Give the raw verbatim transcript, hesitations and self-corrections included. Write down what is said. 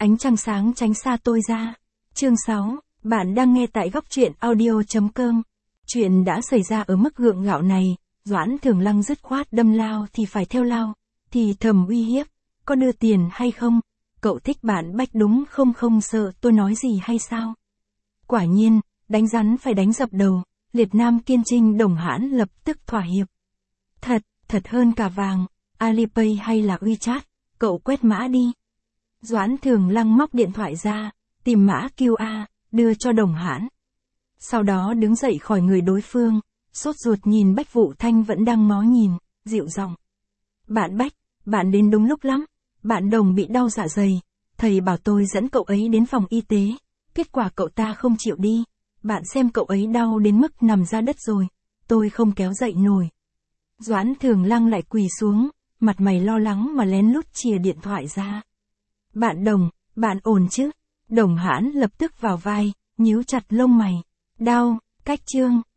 ánh trăng sáng tránh xa tôi ra. Chương sáu, bạn đang nghe tại góc truyện audio chấm com. Chuyện đã xảy ra ở mức gượng gạo này, Doãn Thường Lăng dứt khoát đâm lao thì phải theo lao, thì thầm uy hiếp, có đưa tiền hay không? Cậu thích bạn Bách đúng không? Không sợ tôi nói gì hay sao? Quả nhiên, đánh rắn phải đánh dập đầu, Liệt Nam Kiên Trinh Đồng Hãn lập tức thỏa hiệp. Thật, thật hơn cả vàng, Alipay hay là WeChat, cậu quét mã đi. Doãn Thường Lăng móc điện thoại ra, tìm mã quy rờ, đưa cho Đồng Hãn. Sau đó đứng dậy khỏi người đối phương, sốt ruột nhìn Bách Vụ Thanh vẫn đang ngó nhìn, dịu giọng. Bạn Bách, bạn đến đúng lúc lắm, bạn Đồng bị đau dạ dày, thầy bảo tôi dẫn cậu ấy đến phòng y tế, kết quả cậu ta không chịu đi, bạn xem cậu ấy đau đến mức nằm ra đất rồi, tôi không kéo dậy nổi. Doãn Thường Lăng lại quỳ xuống, mặt mày lo lắng mà lén lút chìa điện thoại ra. Bạn Đồng, bạn ổn chứ? Đồng Hãn lập tức vào vai, nhíu chặt lông mày. Đau, cách chương.